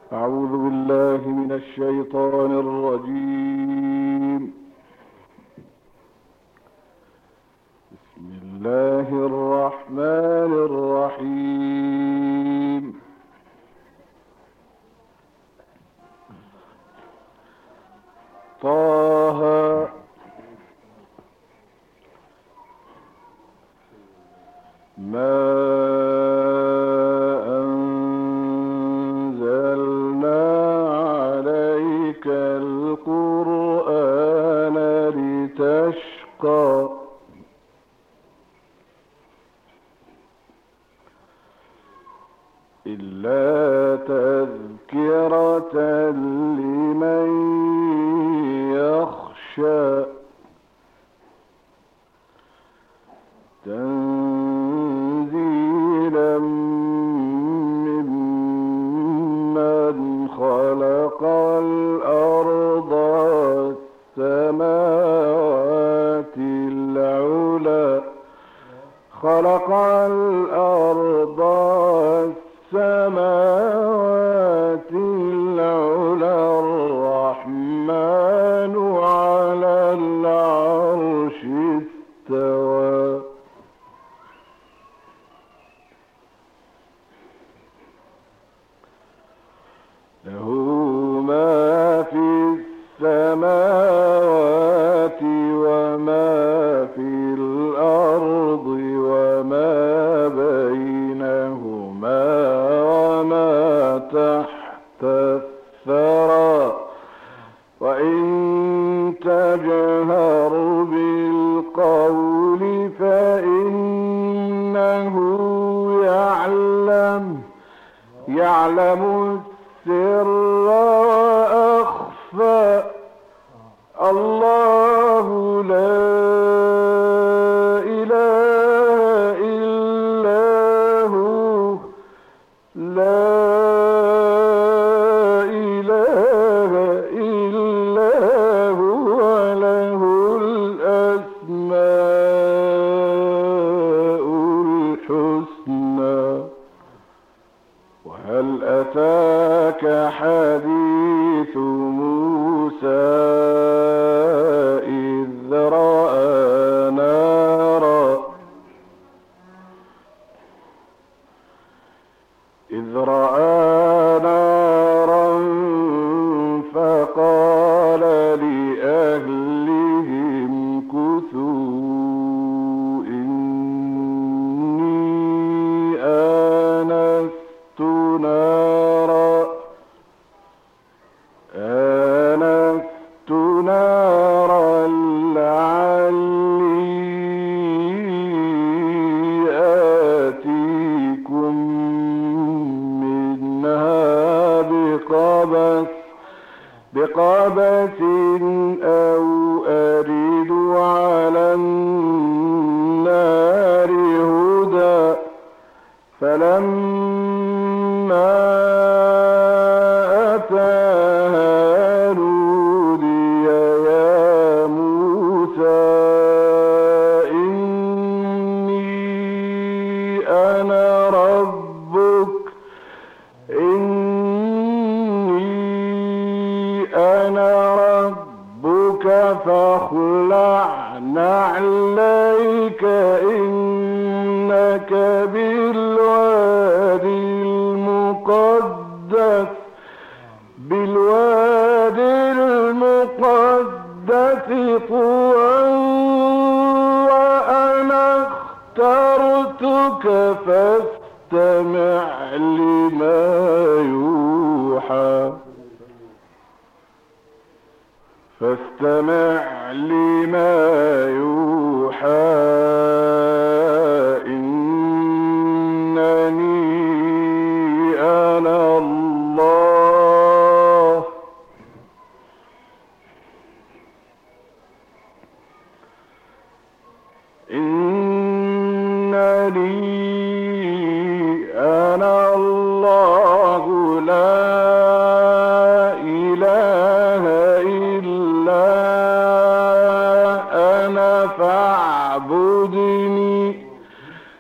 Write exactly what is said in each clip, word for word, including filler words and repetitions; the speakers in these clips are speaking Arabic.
أعوذ بالله من الشيطان الرجيم. بسم الله الرحمن الرحيم. طه ما أنزلنا عليك القرآن لتشقى إلا تذكرة لمن يخشى تنزيلا ممن خلق الأرض والسماوات العلى خلق الأرض والسماوات العلى الرحمن على العرش استوى له ما في السماوات وما في الأرض وما بينهما وما تحت الثرى وإن تجهر بالقول فإنه يعلم يعلم السر وأخفى الله لا إله إلا هو لا إله إلا هو له الأسماء الحسنى. وهل أتاك حديث موسى إذ رأى نارا إذ رأى نارا فقال لأهلهم كثوا إني آنست نارا آنست نارا لعلي آتيكم منها بقبس بقبس أو أجد على النار هدى فلما أتاها نودي يا موسى إني أنا ربك إني أنا ربك فاخلع نعليك إنك بالوادي المقدس بالوادي المقدس طوى وأنا اخترتك فاستمع لما يوحى فاستمع لما يوحى إنني أنا الله إنني أنا الله لا إله إلا أنا فاعبدني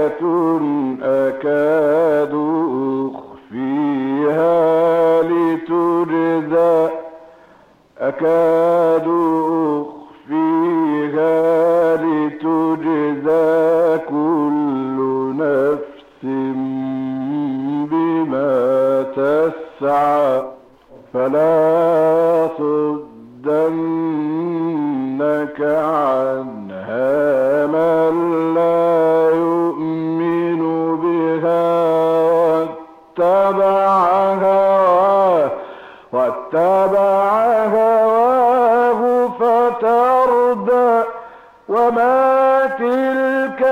أكاد أخفيها لتجزى أكاد أخفيها لتجزى كل نفس بما تسعى فلا صدنك عنها من لا يؤمن بها واتبع هواه واتبع هواه فتردى وما تلك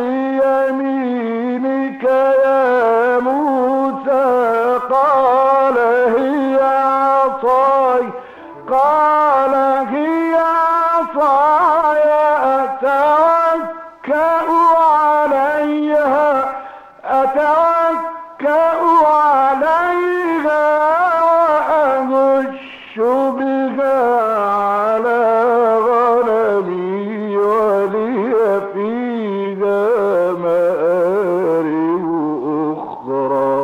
بيمينك يا موسى قال هي عصاي قال هي عصاي أتوكأ عليها أتوكأ عليها وأهش بها على غنمي ولي فيها مآرب أخرى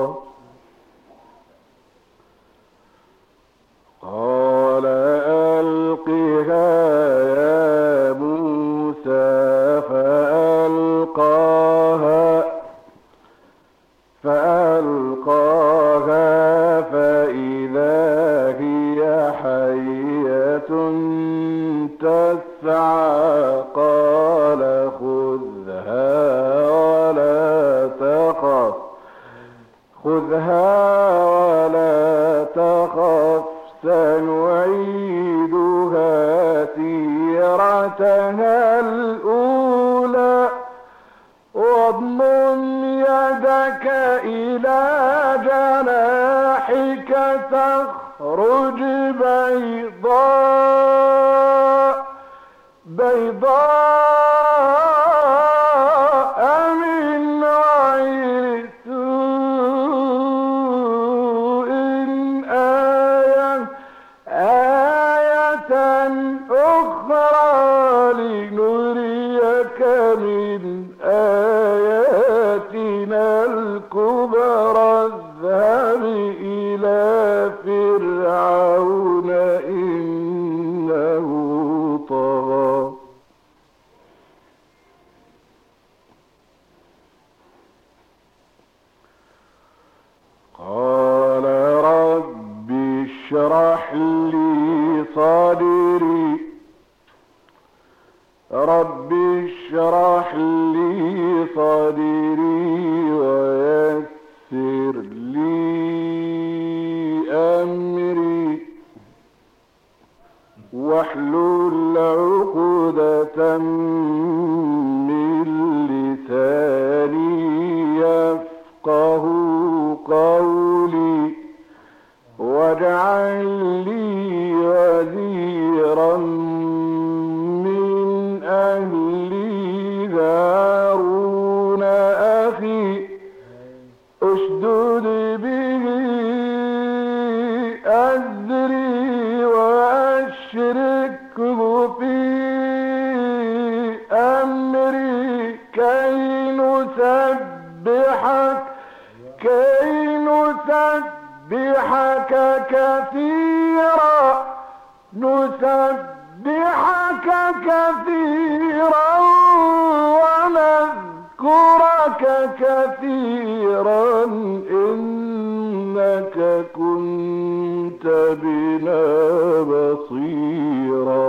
قال ألقها يا موسى فألقاها فألقاها فإذا هي حية تسعى قال خذها ولا تخف خذها ولا تخف سنعيدها سيرتها الأولى واضمم يدك إلى جناحك تخرج بيضاء بيضاء من غير سوء آية آية أخرى لنريك من آياتنا الكبرى اذهب إلى فرعون إنه طغى قال رب اشرح لي صدري رب اشرح لي صدري ويسر لي أمري واحلل عقدة من لساني يفقه قولي واجعل لي وزيرا من أهلي هارون أخي اشدد به أزري وأشركه في أمري كي نسبحك كي نسبحك كثيرا نسبحك كثيرا ونذكرك كثيرا إنك كنت بنا بصيرا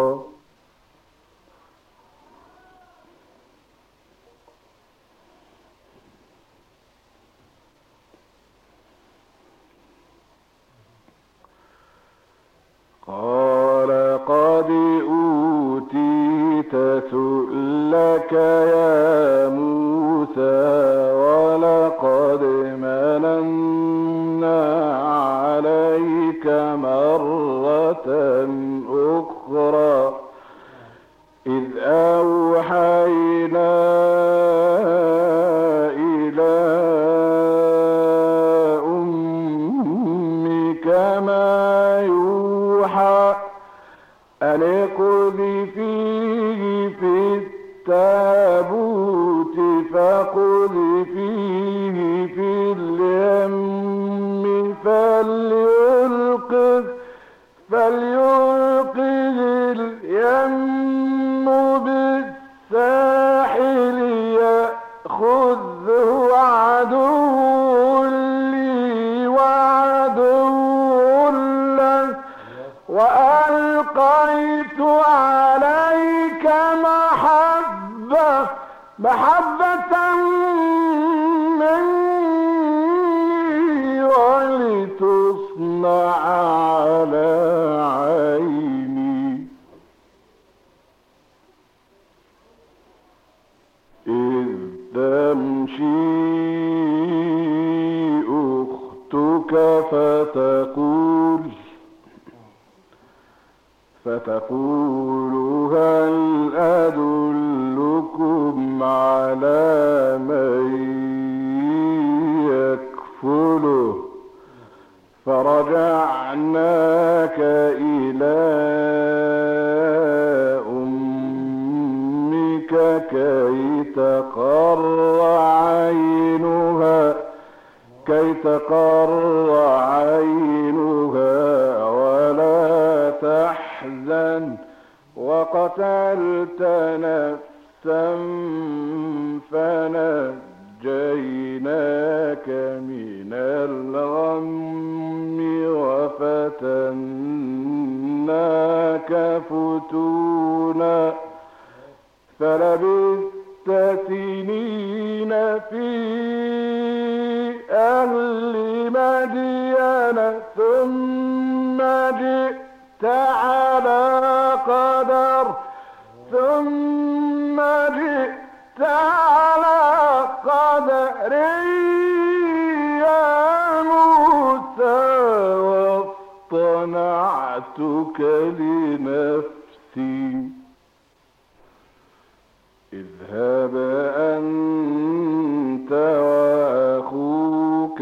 قال قد أوتيت سؤلك يا موسى ولقد مننا عليك مرة أخرى إذ أوحينا إلى أمك ما يوحى أن اقذفيه في التابوت فيه في اليم فليلقه فليلقه اليم بالساحل يأخذه عدو لي وعدو له وألقيت عليك محبة محبة مني ولتصنع على عيني إذ تمشي أختك فتقول فتقول هل أدلكم على من يكفله فرجعناك إلى أمك كي تقر عينها كي تقر عينها ولا تحزن وقتلت نفسا فنجيناك من الغم وفتناك فتونا فلبثت سنين في أهل مدين ثم جئت على قدر ثم جئت على قدر يا موسى واصطنعتك لنفسي اذهب أنت وأخوك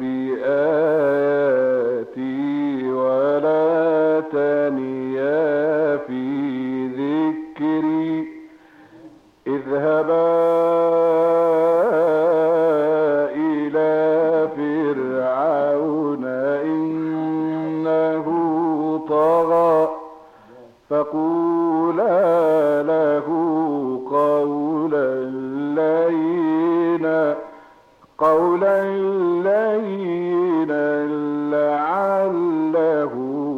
بآياتي ولا تنيا في ذكري اذهبا إلى فرعون إنه طغى فقولا له قولا لينا قولا لينا لعله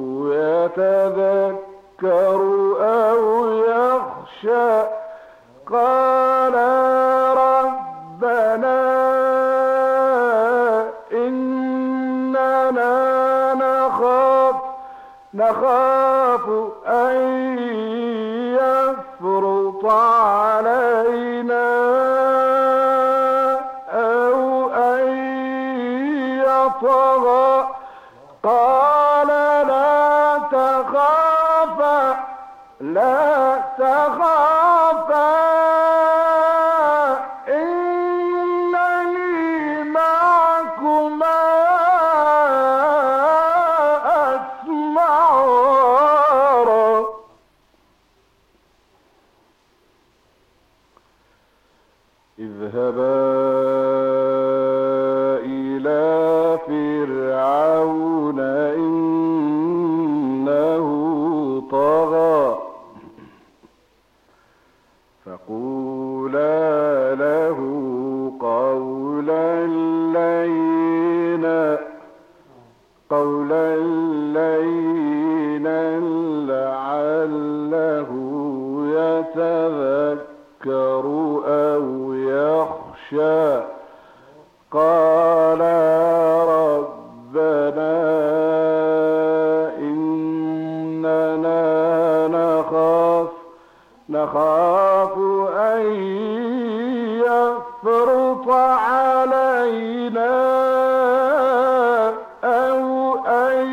يتذكر أو يخشى قال ربنا إننا نخاف نخاف أن يفرط علينا أو أن يطغى قال لا تخافا لا تخافا إنني معكما أسمع وأرى اذهبا إلى فرعون إنه طغى فقولا له قولا لينا قولا لينا لعله يتذكر أو يخشى قال ربنا إننا نخاف نخاف أن يفرط علينا أو أن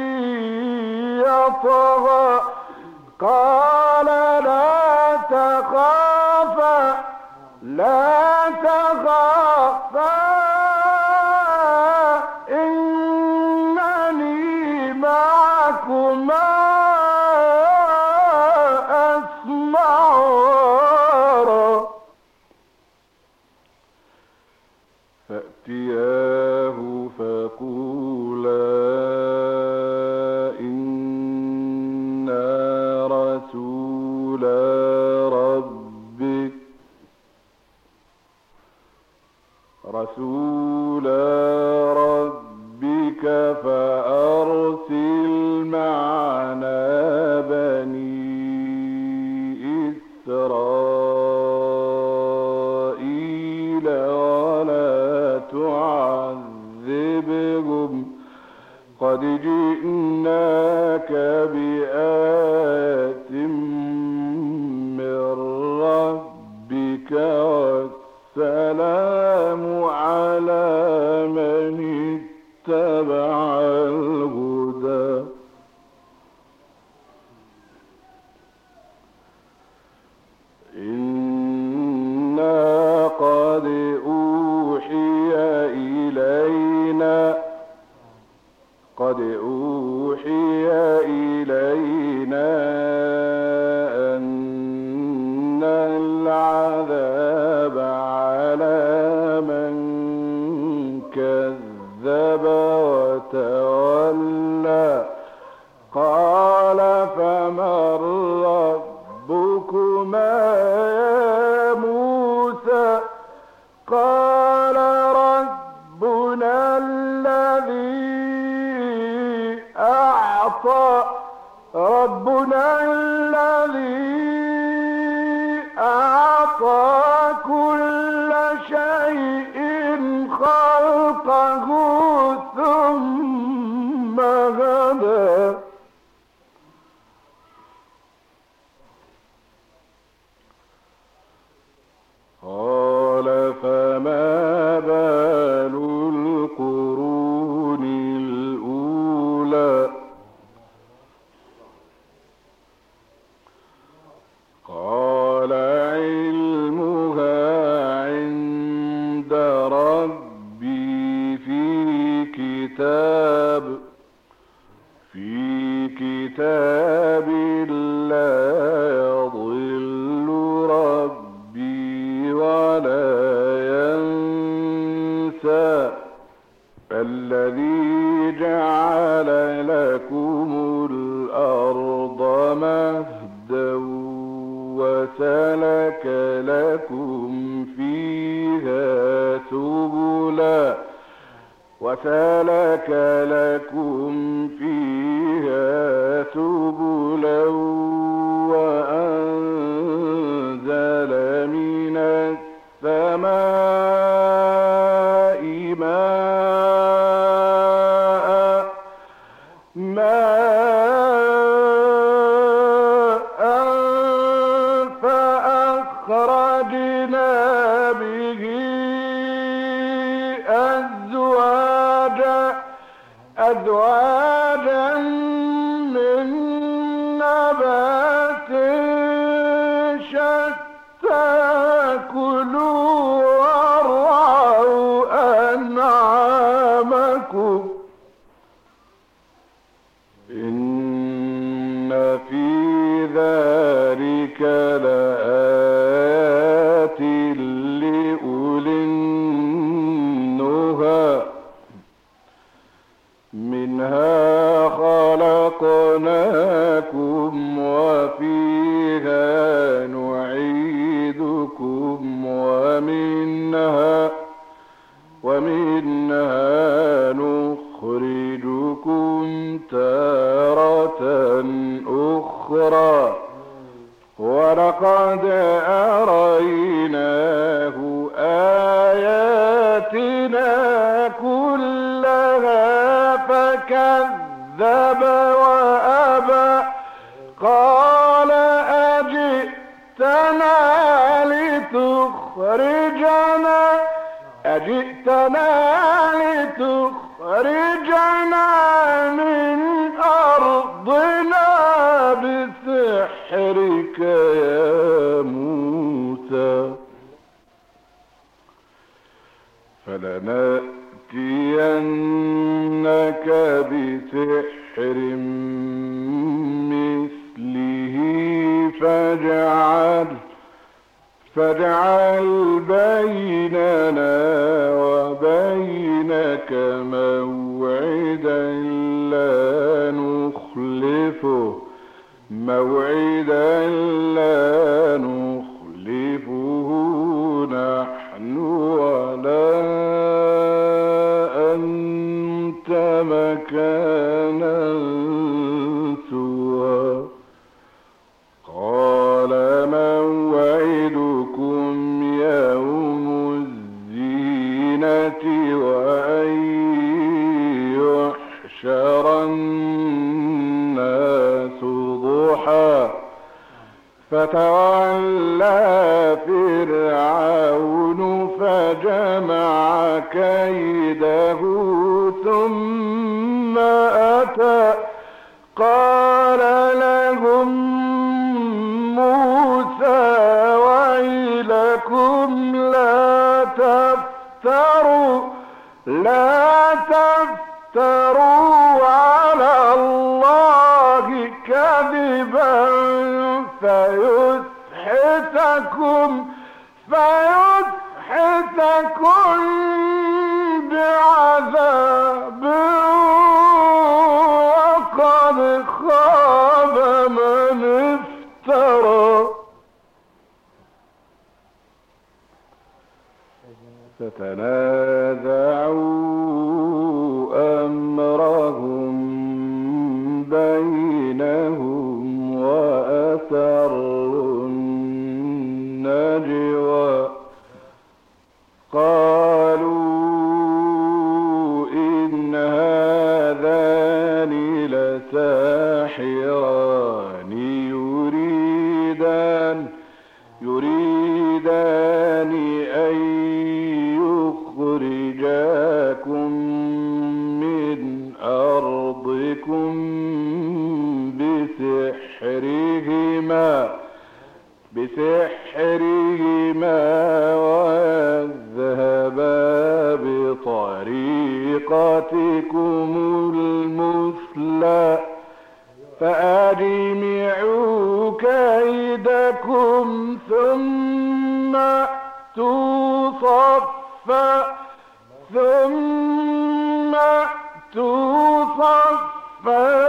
يطغى قال لا تخافا لا تخافا إنني معكما أسمع فأتياه فقولا إنا رسولا ربك رسولا ربك فأرسل معنا بني إسرائيل ولا تعذبهم قد جئناك بآية من ربك والسلام على من اتبع الهدى إنا قد أوحي إلينا قد أوحي إلينا أن العذاب على من كذب وتولى قال فمن ربكما يا موسى قال ربنا الذي أعطى ربنا الذي أعطى كل شيء خلقه ثم هدى قال فما بال القرون الأولى قال علمها عند ربي في كتاب في كتاب لا يضل ربي ولا ينسى الذي جعل لكم الأرض مهدا وسلك لكم فيها سبلا وسلك لكم فيها سبلا وأنزل من السماء ماء ماء فأخرجنا به أزواجا أزواجا من نبات شتى كلوا وارعوا أنعامكم إن في ذلك لآيات لأولي النهى منها خلقناكم وفيها نعيدكم ومنها ومنها نخرجكم تارة أخرى ولقد أريناه آياتنا كلها فكذب وأبى قال أجئتنا لتخرجنا أجئتنا لتخرجنا من أرضنا بسحرك يا موسى فلنأتينك بسحر مثله فاجعل فاجعل بيننا وبينك موعدا لا نخلفه موعدا لا نخلفه نحن ولا أنت مكانا سوى. قال موعدكم يوم الزينة وأن يحشر الناس ضحى فتولى فرعون فجمع كيده ثم أتى قال لهم موسى ويلكم لا تفتروا لا تفتروا على الله كذبا فيسحتكم فيسحتكم بعذاب وقد خاب من افترى. فتنازعوا أمرهم بينهم وأسروا النجوى قالوا إن هذان لساحران يريدان يريدان أن يخرجاكم من أرضكم بسحرهما بسحرهما ويذهبا بطريقتكم المثلى فأجمعوا كيدكم ثم أتوا صفا ثم أتوا صفا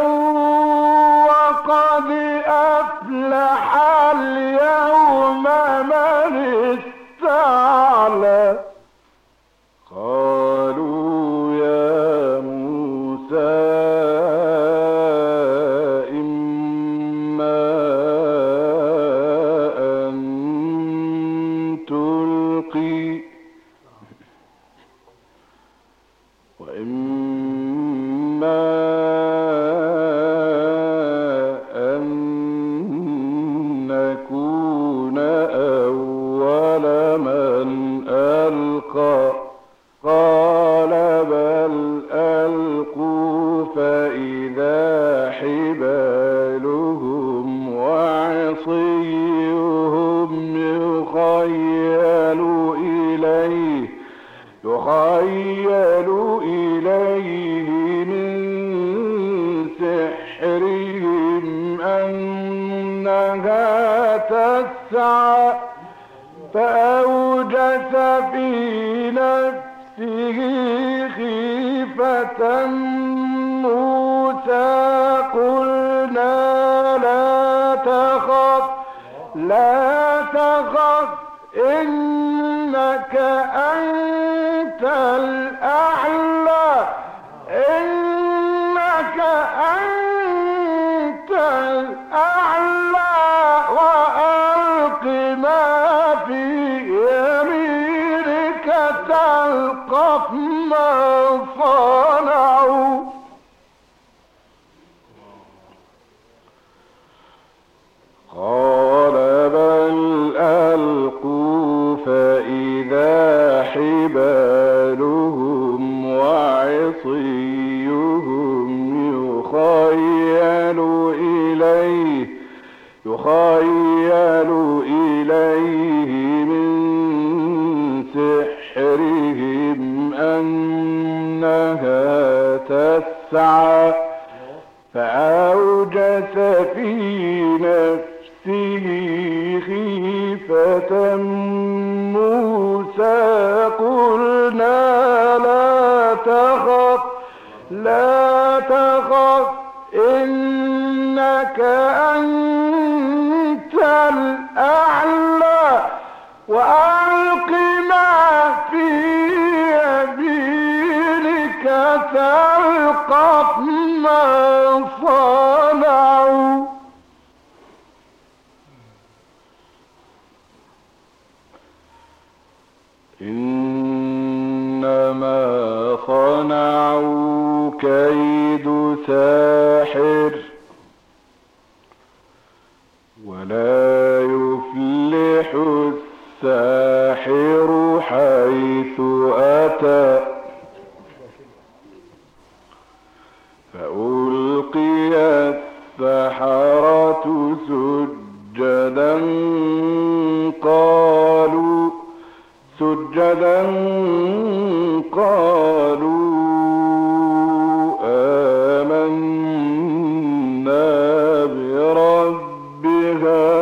وقد أفلح اليوم من استعلى. قالوا يا موسى إما أن تلقي وإما أن نكون أول من ألقى قال بل ألقوا فإذا حبالهم وعصيهم يخيل إليه يخيل إليه من سحرهم أنها تسعى فأوجس في نفسه خيفة موسى قلنا لا تخف لا تخف إنك أنت الأعلى إنك أنت الأعلى وألق ما في يمينك تلقف ما صنعوا. قال بل ألقوا فإذا حبالهم وعصيهم يخيل إليه يخيل إليه من سحرهم أنها تسعى فأوجس في نفسه خيفة موسى قلنا لا تخف لا تخف إنك أنت الأعلى وألق ما في يمينك تلقف ما صنعوا إنما صنعوا كيد ساحر ولا يفلح الساحر حيث أتى فألقي السحرة سجدا قالوا سجدا قالوا آمنا برب هذا